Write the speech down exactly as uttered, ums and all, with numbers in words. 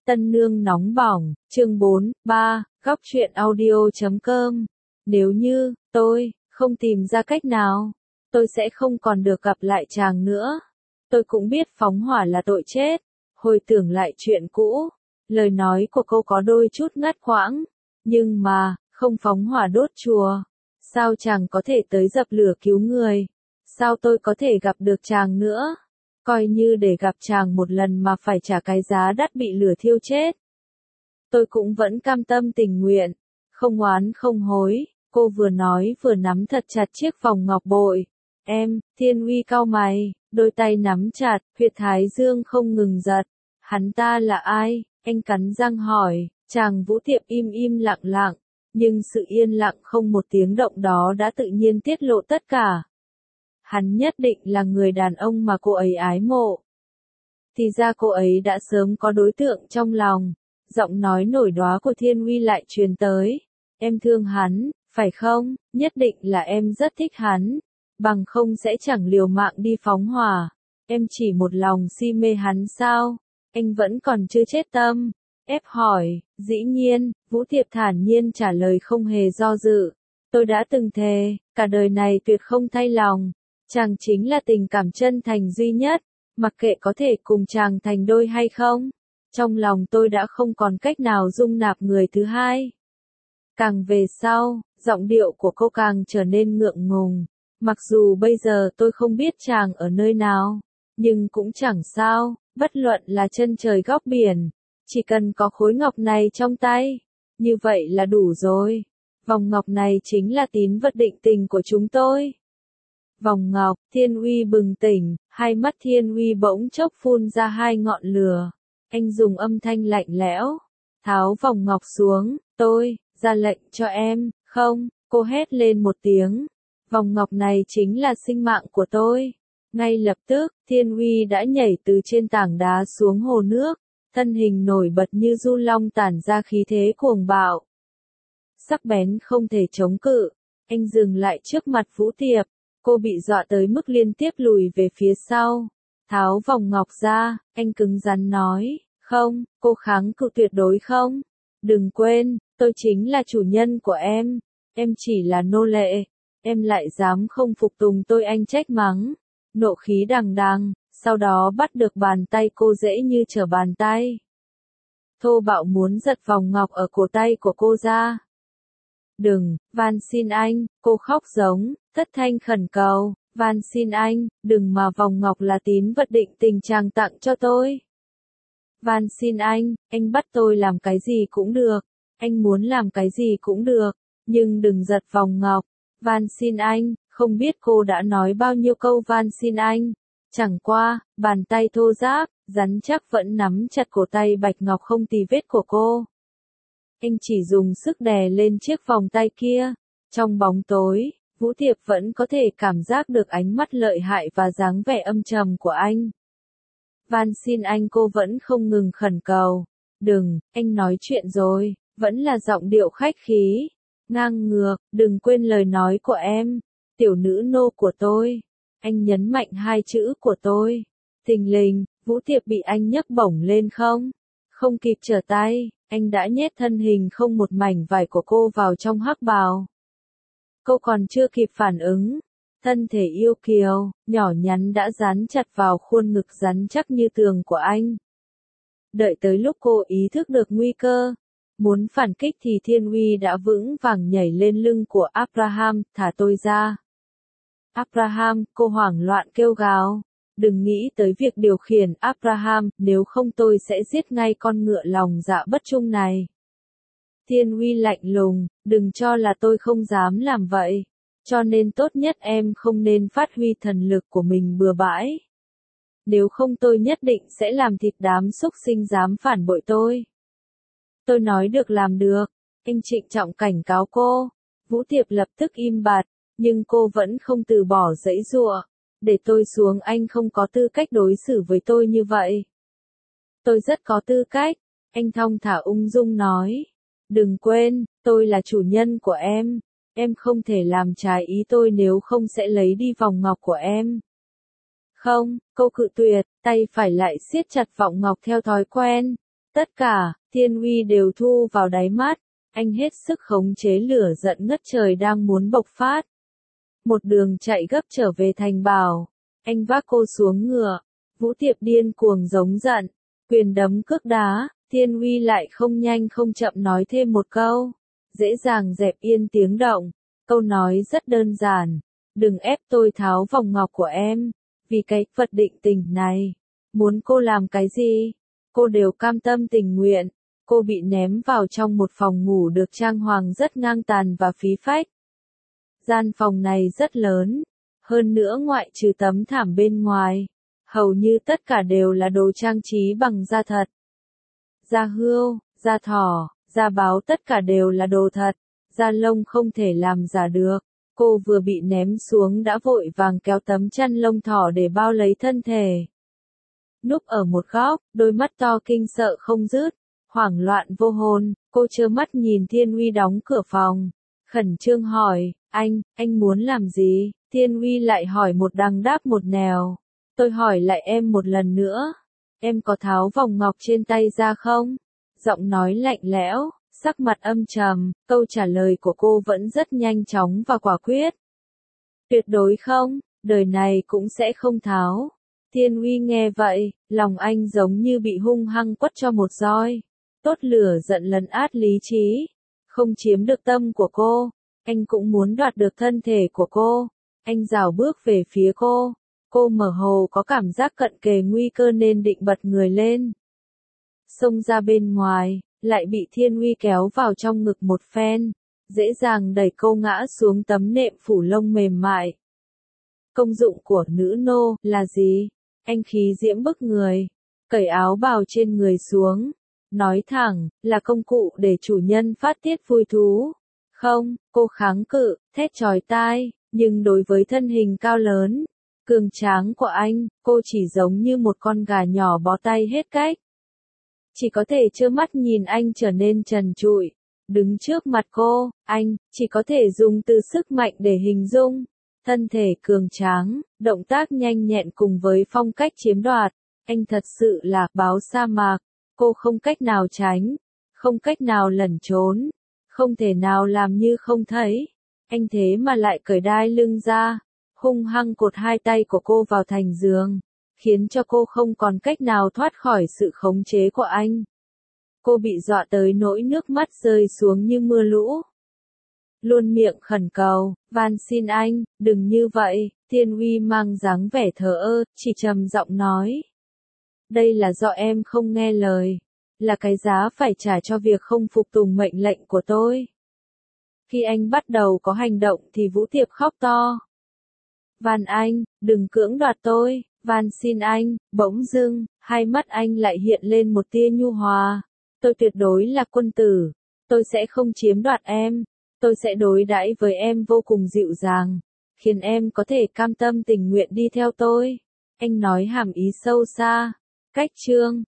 Tân nương nóng bỏng, chương bốn, ba, góc truyện audio chấm com. Nếu như, tôi, không tìm ra cách nào, tôi sẽ không còn được gặp lại chàng nữa. Tôi cũng biết phóng hỏa là tội chết. Hồi tưởng lại chuyện cũ, lời nói của cô có đôi chút ngắt quãng. Nhưng mà, không phóng hỏa đốt chùa. Sao chàng có thể tới dập lửa cứu người? Sao tôi có thể gặp được chàng nữa? Coi như để gặp chàng một lần mà phải trả cái giá đắt bị lửa thiêu chết. Tôi cũng vẫn cam tâm tình nguyện, không oán không hối, cô vừa nói vừa nắm thật chặt chiếc vòng ngọc bội. Em, Thiên Uy cau mày, đôi tay nắm chặt, huyệt thái dương không ngừng giật. Hắn ta là ai? Anh cắn răng hỏi, chàng Vũ Tiệp im im lặng lặng, nhưng sự yên lặng không một tiếng động đó đã tự nhiên tiết lộ tất cả. Hắn nhất định là người đàn ông mà cô ấy ái mộ. Thì ra cô ấy đã sớm có đối tượng trong lòng. Giọng nói nổi đoá của Thiên Uy lại truyền tới. Em thương hắn, phải không? Nhất định là em rất thích hắn. Bằng không sẽ chẳng liều mạng đi phóng hỏa. Em chỉ một lòng si mê hắn sao? Anh vẫn còn chưa chết tâm. Ép hỏi, dĩ nhiên, Vũ Tiệp thản nhiên trả lời không hề do dự. Tôi đã từng thề, cả đời này tuyệt không thay lòng. Chàng chính là tình cảm chân thành duy nhất, mặc kệ có thể cùng chàng thành đôi hay không. Trong lòng tôi đã không còn cách nào dung nạp người thứ hai. Càng về sau, giọng điệu của cô càng trở nên ngượng ngùng. Mặc dù bây giờ tôi không biết chàng ở nơi nào, nhưng cũng chẳng sao, bất luận là chân trời góc biển. Chỉ cần có khối ngọc này trong tay, như vậy là đủ rồi. Vòng ngọc này chính là tín vật định tình của chúng tôi. Vòng ngọc, Thiên Uy bừng tỉnh, hai mắt Thiên Uy bỗng chốc phun ra hai ngọn lửa. Anh dùng âm thanh lạnh lẽo, tháo vòng ngọc xuống, tôi, ra lệnh cho em, không, cô hét lên một tiếng. Vòng ngọc này chính là sinh mạng của tôi. Ngay lập tức, Thiên Uy đã nhảy từ trên tảng đá xuống hồ nước, thân hình nổi bật như du long tản ra khí thế cuồng bạo. Sắc bén không thể chống cự, anh dừng lại trước mặt Vũ Tiệp. Cô bị dọa tới mức liên tiếp lùi về phía sau. Tháo vòng ngọc ra, anh cứng rắn nói, không, cô kháng cự tuyệt đối không. Đừng quên, tôi chính là chủ nhân của em, em chỉ là nô lệ, em lại dám không phục tùng tôi, anh trách mắng. Nộ khí đằng đằng, sau đó bắt được bàn tay cô dễ như trở bàn tay. Thô bạo muốn giật vòng ngọc ở cổ tay của cô ra. Đừng, van xin anh, cô khóc giống, thất thanh khẩn cầu, van xin anh, đừng mà vòng ngọc là tín vật định tình chàng tặng cho tôi. Van xin anh, anh bắt tôi làm cái gì cũng được, anh muốn làm cái gì cũng được, nhưng đừng giật vòng ngọc. Van xin anh, không biết cô đã nói bao nhiêu câu van xin anh. Chẳng qua, bàn tay thô ráp, rắn chắc vẫn nắm chặt cổ tay bạch ngọc không tì vết của cô. Anh chỉ dùng sức đè lên chiếc vòng tay kia. Trong bóng tối, Vũ Tiệp vẫn có thể cảm giác được ánh mắt lợi hại và dáng vẻ âm trầm của anh. Van xin anh, cô vẫn không ngừng khẩn cầu. Đừng, anh nói chuyện rồi, vẫn là giọng điệu khách khí. Ngang ngược, đừng quên lời nói của em. Tiểu nữ nô của tôi. Anh nhấn mạnh hai chữ của tôi. Thình lình, Vũ Tiệp bị anh nhấc bổng lên không? Không kịp trở tay, anh đã nhét thân hình không một mảnh vải của cô vào trong hắc bào. Cô còn chưa kịp phản ứng, thân thể yêu kiều, nhỏ nhắn đã dán chặt vào khuôn ngực rắn chắc như tường của anh. Đợi tới lúc cô ý thức được nguy cơ, muốn phản kích thì Thiên Uy đã vững vàng nhảy lên lưng của Abraham, thả tôi ra. Abraham, cô hoảng loạn kêu gào. Đừng nghĩ tới việc điều khiển Abraham, nếu không tôi sẽ giết ngay con ngựa lòng dạ bất trung này. Thiên Uy lạnh lùng, đừng cho là tôi không dám làm vậy. Cho nên tốt nhất em không nên phát huy thần lực của mình bừa bãi. Nếu không tôi nhất định sẽ làm thịt đám súc sinh dám phản bội tôi. Tôi nói được làm được, anh trịnh trọng cảnh cáo cô. Vũ Tiệp lập tức im bặt, nhưng cô vẫn không từ bỏ giãy giụa. Để tôi xuống, anh không có tư cách đối xử với tôi như vậy. Tôi rất có tư cách, anh thong thả ung dung nói. Đừng quên, tôi là chủ nhân của em. Em không thể làm trái ý tôi, nếu không sẽ lấy đi vòng ngọc của em. Không, cô cự tuyệt, tay phải lại siết chặt vòng ngọc theo thói quen. Tất cả, Thiên Uy đều thu vào đáy mắt, anh hết sức khống chế lửa giận ngất trời đang muốn bộc phát. Một đường chạy gấp trở về thành bảo, anh vác cô xuống ngựa, Vũ Tiệp điên cuồng giống giận, quyền đấm cước đá, Thiên Uy lại không nhanh không chậm nói thêm một câu, dễ dàng dẹp yên tiếng động, câu nói rất đơn giản, đừng ép tôi tháo vòng ngọc của em, vì cái vật định tình này, muốn cô làm cái gì, cô đều cam tâm tình nguyện. Cô bị ném vào trong một phòng ngủ được trang hoàng rất ngang tàn và phí phách. Gian phòng này rất lớn, hơn nữa ngoại trừ tấm thảm bên ngoài, hầu như tất cả đều là đồ trang trí bằng da thật. Da hươu, da thỏ, da báo tất cả đều là đồ thật, da lông không thể làm giả được. Cô vừa bị ném xuống đã vội vàng kéo tấm chăn lông thỏ để bao lấy thân thể. Núp ở một góc, đôi mắt to kinh sợ không dứt. Hoảng loạn vô hồn, cô trơ mắt nhìn Thiên Uy đóng cửa phòng. Khẩn trương hỏi, anh, anh muốn làm gì? Thiên Uy lại hỏi một đằng đáp một nẻo. Tôi hỏi lại em một lần nữa. Em có tháo vòng ngọc trên tay ra không? Giọng nói lạnh lẽo, sắc mặt âm trầm, câu trả lời của cô vẫn rất nhanh chóng và quả quyết. Tuyệt đối không, đời này cũng sẽ không tháo. Thiên Uy nghe vậy, lòng anh giống như bị hung hăng quất cho một roi. Tốt lửa giận lấn át lý trí, không chiếm được tâm của cô, anh cũng muốn đoạt được thân thể của cô, anh rảo bước về phía cô, cô mơ hồ có cảm giác cận kề nguy cơ nên định bật người lên. Xông ra bên ngoài, lại bị Thiên Uy kéo vào trong ngực một phen, dễ dàng đẩy cô ngã xuống tấm nệm phủ lông mềm mại. Công dụng của nữ nô là gì? Anh khí diễm bức người, cởi áo bào trên người xuống. Nói thẳng, là công cụ để chủ nhân phát tiết vui thú. Không, cô kháng cự, thét chói tai, nhưng đối với thân hình cao lớn, cường tráng của anh, cô chỉ giống như một con gà nhỏ bó tay hết cách. Chỉ có thể trơ mắt nhìn anh trở nên trần trụi. Đứng trước mặt cô, anh, chỉ có thể dùng từ sức mạnh để hình dung. Thân thể cường tráng, động tác nhanh nhẹn cùng với phong cách chiếm đoạt. Anh thật sự là báo sa mạc. Cô không cách nào tránh, không cách nào lẩn trốn, không thể nào làm như không thấy. Anh thế mà lại cởi đai lưng ra, hung hăng cột hai tay của cô vào thành giường, khiến cho cô không còn cách nào thoát khỏi sự khống chế của anh. Cô bị dọa tới nỗi nước mắt rơi xuống như mưa lũ. Luôn miệng khẩn cầu, van xin anh, đừng như vậy. Thiên Uy mang dáng vẻ thờ ơ, chỉ trầm giọng nói. Đây là do em không nghe lời, là cái giá phải trả cho việc không phục tùng mệnh lệnh của tôi. Khi anh bắt đầu có hành động thì Vũ Tiệp khóc to. Van anh, đừng cưỡng đoạt tôi, van xin anh, bỗng dưng, hai mắt anh lại hiện lên một tia nhu hòa. Tôi tuyệt đối là quân tử, tôi sẽ không chiếm đoạt em, tôi sẽ đối đãi với em vô cùng dịu dàng, khiến em có thể cam tâm tình nguyện đi theo tôi. Anh nói hàm ý sâu xa. Cách chương